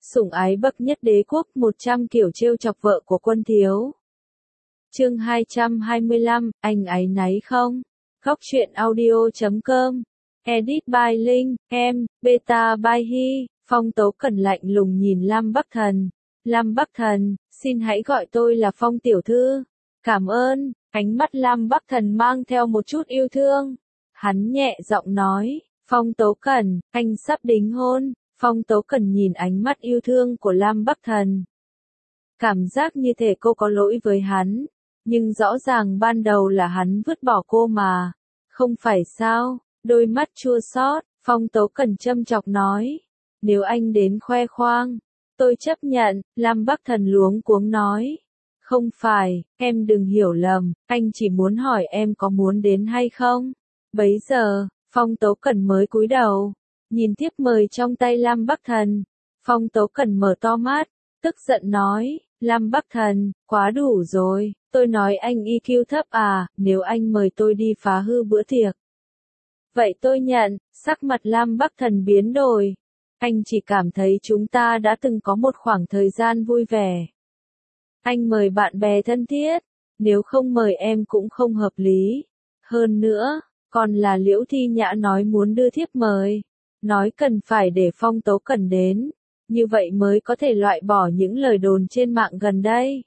Sủng ái bậc nhất đế quốc 100 kiểu trêu chọc vợ của Quân Thiếu. Chương 225, anh áy náy không? Góc truyện audio.com. Edit by Linh, em, beta by Hi. Phong Tố Cẩn lạnh lùng nhìn Lam Bắc Thần. Lam Bắc Thần, xin hãy gọi tôi là Phong tiểu thư. Cảm ơn. Ánh mắt Lam Bắc Thần mang theo một chút yêu thương. Hắn nhẹ giọng nói, Phong Tố Cẩn, anh sắp đính hôn. Phong Tố Cẩn nhìn ánh mắt yêu thương của Lam Bắc Thần. Cảm giác như thể cô có lỗi với hắn, nhưng rõ ràng ban đầu là hắn vứt bỏ cô mà. Không phải sao? Đôi mắt chua xót, Phong Tố Cẩn châm chọc nói. Nếu anh đến khoe khoang, tôi chấp nhận, Lam Bắc Thần luống cuống nói. Không phải, em đừng hiểu lầm, anh chỉ muốn hỏi em có muốn đến hay không. Bấy giờ, Phong Tố Cẩn mới cúi đầu, nhìn thiếp mời trong tay Lam Bắc Thần. Phong Tố Cẩn mở to mắt, tức giận nói, Lam Bắc Thần, quá đủ rồi, tôi nói anh EQ thấp à, nếu anh mời tôi đi phá hư bữa tiệc. Vậy tôi nhận, sắc mặt Lam Bắc Thần biến đổi. Anh chỉ cảm thấy chúng ta đã từng có một khoảng thời gian vui vẻ. Anh mời bạn bè thân thiết, nếu không mời em cũng không hợp lý. Hơn nữa, còn là Liễu Thi Nhã nói muốn đưa thiếp mời. Nói cần phải để Phong Tố Cẩn đến, như vậy mới có thể loại bỏ những lời đồn trên mạng gần đây.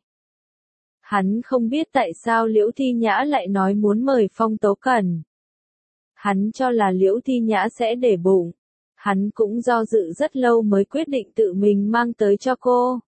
Hắn không biết tại sao Liễu Thi Nhã lại nói muốn mời Phong Tố Cẩn. Hắn cho là Liễu Thi Nhã sẽ để bụng. Hắn cũng do dự rất lâu mới quyết định tự mình mang tới cho cô.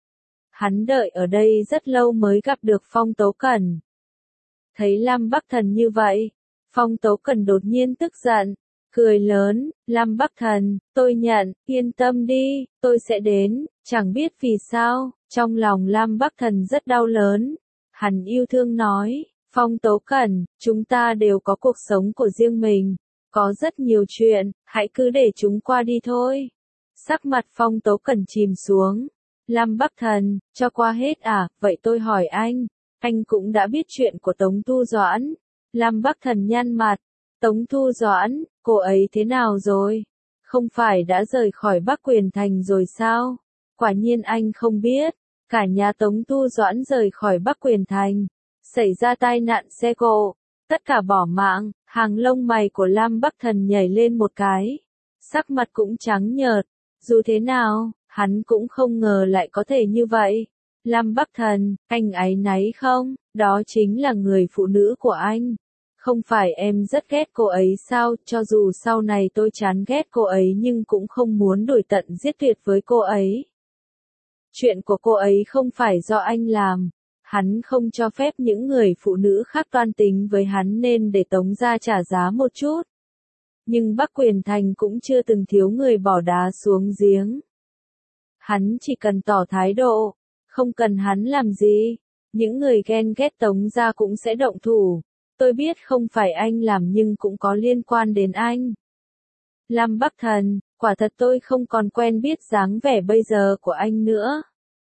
Hắn đợi ở đây rất lâu mới gặp được Phong Tố Cẩn. Thấy Lam Bắc Thần như vậy, Phong Tố Cẩn đột nhiên tức giận, cười lớn, Lam Bắc Thần, tôi nhận, yên tâm đi, tôi sẽ đến, chẳng biết vì sao, trong lòng Lam Bắc Thần rất đau lớn. Hắn yêu thương nói, Phong Tố Cẩn, chúng ta đều có cuộc sống của riêng mình, có rất nhiều chuyện, hãy cứ để chúng qua đi thôi. Sắc mặt Phong Tố Cẩn chìm xuống. Lam Bắc Thần, cho qua hết à, vậy tôi hỏi anh cũng đã biết chuyện của Tống Thu Doãn. Lam Bắc Thần nhăn mặt, Tống Thu Doãn, cô ấy thế nào rồi? Không phải đã rời khỏi Bắc Quyền Thành rồi sao? Quả nhiên anh không biết, cả nhà Tống Thu Doãn rời khỏi Bắc Quyền Thành, xảy ra tai nạn xe cộ, tất cả bỏ mạng. Hàng lông mày của Lam Bắc Thần nhảy lên một cái, sắc mặt cũng trắng nhợt. Dù thế nào, hắn cũng không ngờ lại có thể như vậy. Lam Bắc Thần, anh áy náy không? Đó chính là người phụ nữ của anh. Không phải em rất ghét cô ấy sao? Cho dù sau này tôi chán ghét cô ấy nhưng cũng không muốn đuổi tận giết tuyệt với cô ấy. Chuyện của cô ấy không phải do anh làm. Hắn không cho phép những người phụ nữ khác toan tính với hắn nên để Tống gia trả giá một chút. Nhưng Bắc Quyền Thành cũng chưa từng thiếu người bỏ đá xuống giếng. Hắn chỉ cần tỏ thái độ, không cần hắn làm gì, những người ghen ghét Tống gia cũng sẽ động thủ. Tôi biết không phải anh làm nhưng cũng có liên quan đến anh. Lam Bắc Thần, quả thật tôi không còn quen biết dáng vẻ bây giờ của anh nữa.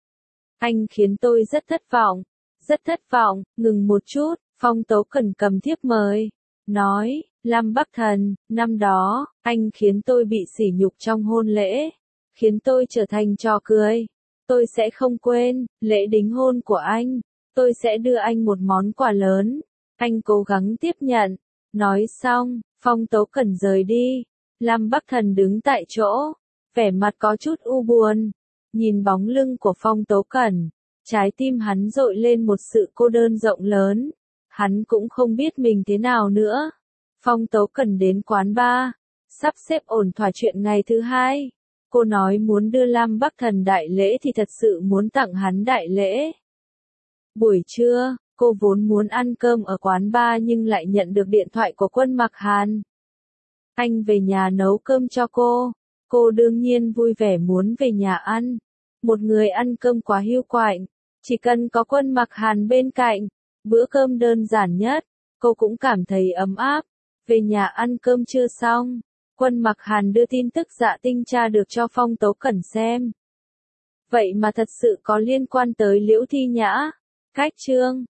Anh khiến tôi rất thất vọng. Rất thất vọng, ngừng một chút, Phong Tố Cẩn cầm thiếp mời. Nói, Lam Bắc Thần, năm đó, anh khiến tôi bị sỉ nhục trong hôn lễ. Khiến tôi trở thành trò cười. Tôi sẽ không quên, lễ đính hôn của anh. Tôi sẽ đưa anh một món quà lớn. Anh cố gắng tiếp nhận. Nói xong, Phong Tố Cẩn rời đi. Lam Bắc Thần đứng tại chỗ, vẻ mặt có chút u buồn. Nhìn bóng lưng của Phong Tố Cẩn, trái tim hắn dội lên một sự cô đơn rộng lớn. Hắn cũng không biết mình thế nào nữa. Phong Tố Cẩn đến quán bar, sắp xếp ổn thỏa chuyện ngày thứ hai. Cô nói muốn đưa Lam Bắc Thần đại lễ thì thật sự muốn tặng hắn đại lễ. Buổi trưa, cô vốn muốn ăn cơm ở quán bar nhưng lại nhận được điện thoại của Quân Mặc Hàn. Anh về nhà nấu cơm cho cô. Cô đương nhiên vui vẻ muốn về nhà ăn. Một người ăn cơm quá hiu quạnh. Chỉ cần có Quân Mặc Hàn bên cạnh, bữa cơm đơn giản nhất, cô cũng cảm thấy ấm áp. Về nhà ăn cơm chưa xong, Quân Mặc Hàn đưa tin tức Dạ Tinh tra được cho Phong Tố Cẩn xem. Vậy mà thật sự có liên quan tới Liễu Thi Nhã. Cách chương